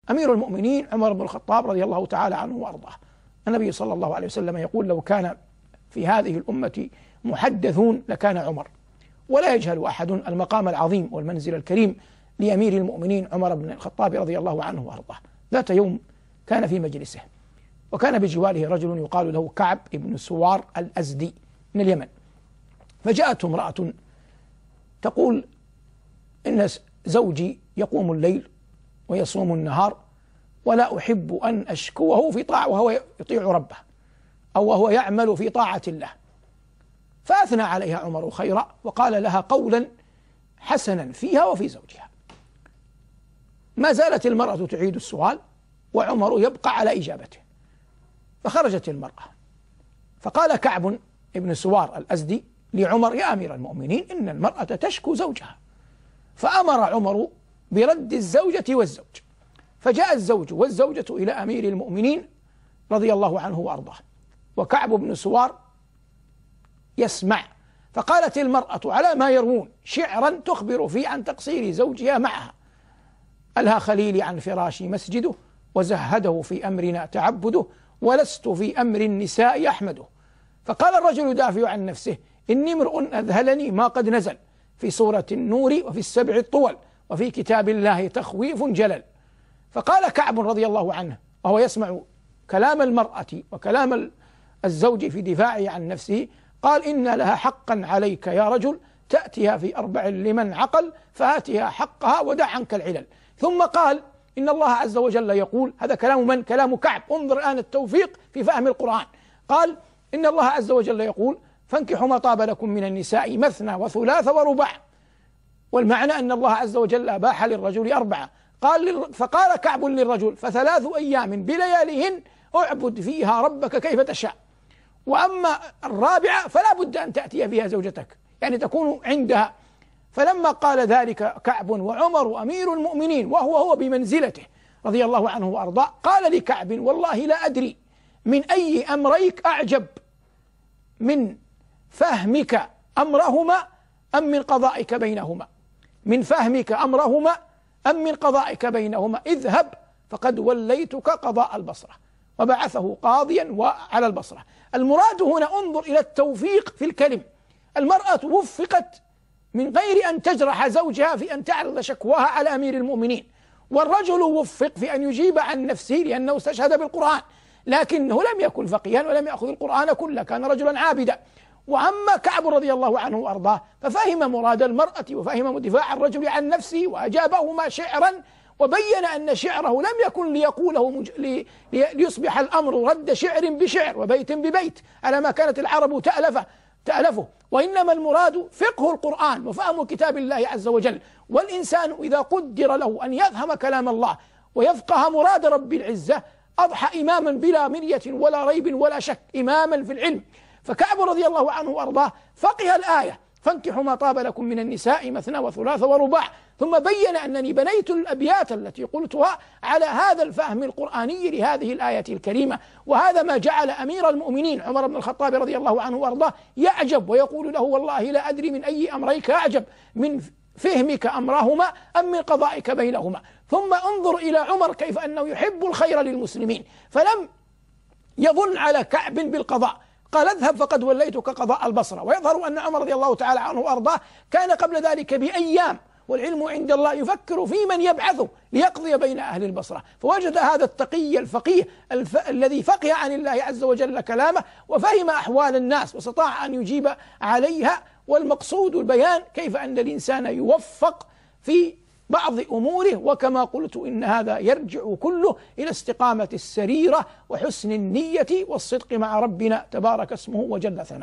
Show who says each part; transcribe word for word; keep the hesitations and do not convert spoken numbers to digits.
Speaker 1: أمير المؤمنين عمر بن الخطاب رضي الله تعالى عنه وأرضاه. النبي صلى الله عليه وسلم يقول: لو كان في هذه الأمة محدثون لكان عمر. ولا يجهل أحد المقام العظيم والمنزل الكريم لأمير المؤمنين عمر بن الخطاب رضي الله عنه وأرضاه. ذات يوم كان في مجلسه، وكان بجواره رجل يقال له كعب بن سوار الأزدي من اليمن. فجاءته امرأة تقول: إن زوجي يقوم الليل ويصوم النهار، ولا أحب أن أشكوه في طاعة وهو يطيع ربه أو وهو يعمل في طاعة الله. فأثنى عليها عمر خيرا وقال لها قولا حسنا فيها وفي زوجها. ما زالت المرأة تعيد السؤال وعمر يبقى على إجابته. فخرجت المرأة، فقال كعب بن سوار الأزدي لعمر: يا أمير المؤمنين، إن المرأة تشكو زوجها. فأمر عمر برد الزوجة والزوج. فجاء الزوج والزوجة إلى أمير المؤمنين رضي الله عنه وأرضاه، وكعب بن سوار يسمع. فقالت المرأة على ما يروون شعرا تخبر فيه عن تقصير زوجها معها: ألهى خليلي عن فراشي مسجده، وزهده في أمرنا تعبده، ولست في أمر النساء أحمده. فقال الرجل يدافع عن نفسه: إني امرؤ أذهلني ما قد نزل في سورة النور وفي السبع الطول وفي كتاب الله تخويف جلل. فقال كعب رضي الله عنه وهو يسمع كلام المرأة وكلام الزوج في دفاعه عن نفسه، قال: إن لها حقا عليك يا رجل، تأتيها في أربع لمن عقل، فآتها حقها ودع عنك العلل. ثم قال: إن الله عز وجل يقول، هذا كلام من؟ كلام كعب. انظر الآن التوفيق في فهم القرآن. قال: إن الله عز وجل يقول: فانكحوا ما طاب لكم من النساء مثنى وثلاث ورباع. والمعنى أن الله عز وجل أباح للرجل أربعة. قال فقال كعب للرجل: فثلاث أيام بلياليهن اعبد فيها ربك كيف تشاء، وأما الرابعة فلا بد أن تأتي فيها زوجتك، يعني تكون عندها. فلما قال ذلك كعب وعمر أمير المؤمنين وهو هو بمنزلته رضي الله عنه وأرضاه، قال لكعب: والله لا أدري من أي أمريك أعجب، من فهمك أمرهما أم من قضائك بينهما، من فهمك أمرهما أم من قضائك بينهما، اذهب فقد وليتك قضاء البصرة. وبعثه قاضيا وعلى البصرة. المراد هنا انظر إلى التوفيق في الكلم. المرأة وفقت من غير أن تجرح زوجها في أن تعرض شكواها على أمير المؤمنين، والرجل وفق في أن يجيب عن نفسه لأنه استشهد بالقرآن، لكنه لم يكن فقيها ولم يأخذ القرآن كله، كان رجلا عابدا. وأما كعب رضي الله عنه وأرضاه ففهم مراد المرأة وفهم دفاع الرجل عن نفسه وأجابهما شعرا، وبين أن شعره لم يكن ليقوله مج... لي... ليصبح الأمر رد شعر بشعر وبيت ببيت على ما كانت العرب تألفه تألفه وإنما المراد فقه القرآن وفهم كتاب الله عز وجل. والإنسان إذا قدر له أن يفهم كلام الله ويفقه مراد رب العزة أضحى إماما بلا مرية ولا ريب ولا شك، إماما في العلم. فكعب رضي الله عنه وأرضاه فقه الآية: فانكحوا ما طاب لكم من النساء مثنى وثلاث ورباع، ثم بين أنني بنيت الأبيات التي قلتها على هذا الفهم القرآني لهذه الآية الكريمة. وهذا ما جعل أمير المؤمنين عمر بن الخطاب رضي الله عنه وأرضاه يعجب ويقول له: والله لا أدري من أي أمريك أعجب، من فهمك أمرهما أم من قضائك بينهما. ثم انظر إلى عمر كيف أنه يحب الخير للمسلمين، فلم يظن على كعب بالقضاء، قال: اذهب فقد وليتك قضاء البصرة. ويظهر أن عمر رضي الله تعالى عنه وأرضاه كان قبل ذلك بأيام، والعلم عند الله، يفكر في من يبعثه ليقضي بين أهل البصرة. فوجد هذا التقي الفقيه الف... الذي فقه عن الله عز وجل كلامه وفهم أحوال الناس واستطاع أن يجيب عليها. والمقصود البيان كيف أن الإنسان يوفق في بعض أموره، وكما قلت إن هذا يرجع كله إلى استقامة السريرة وحسن النية والصدق مع ربنا تبارك اسمه وجل ثناؤه.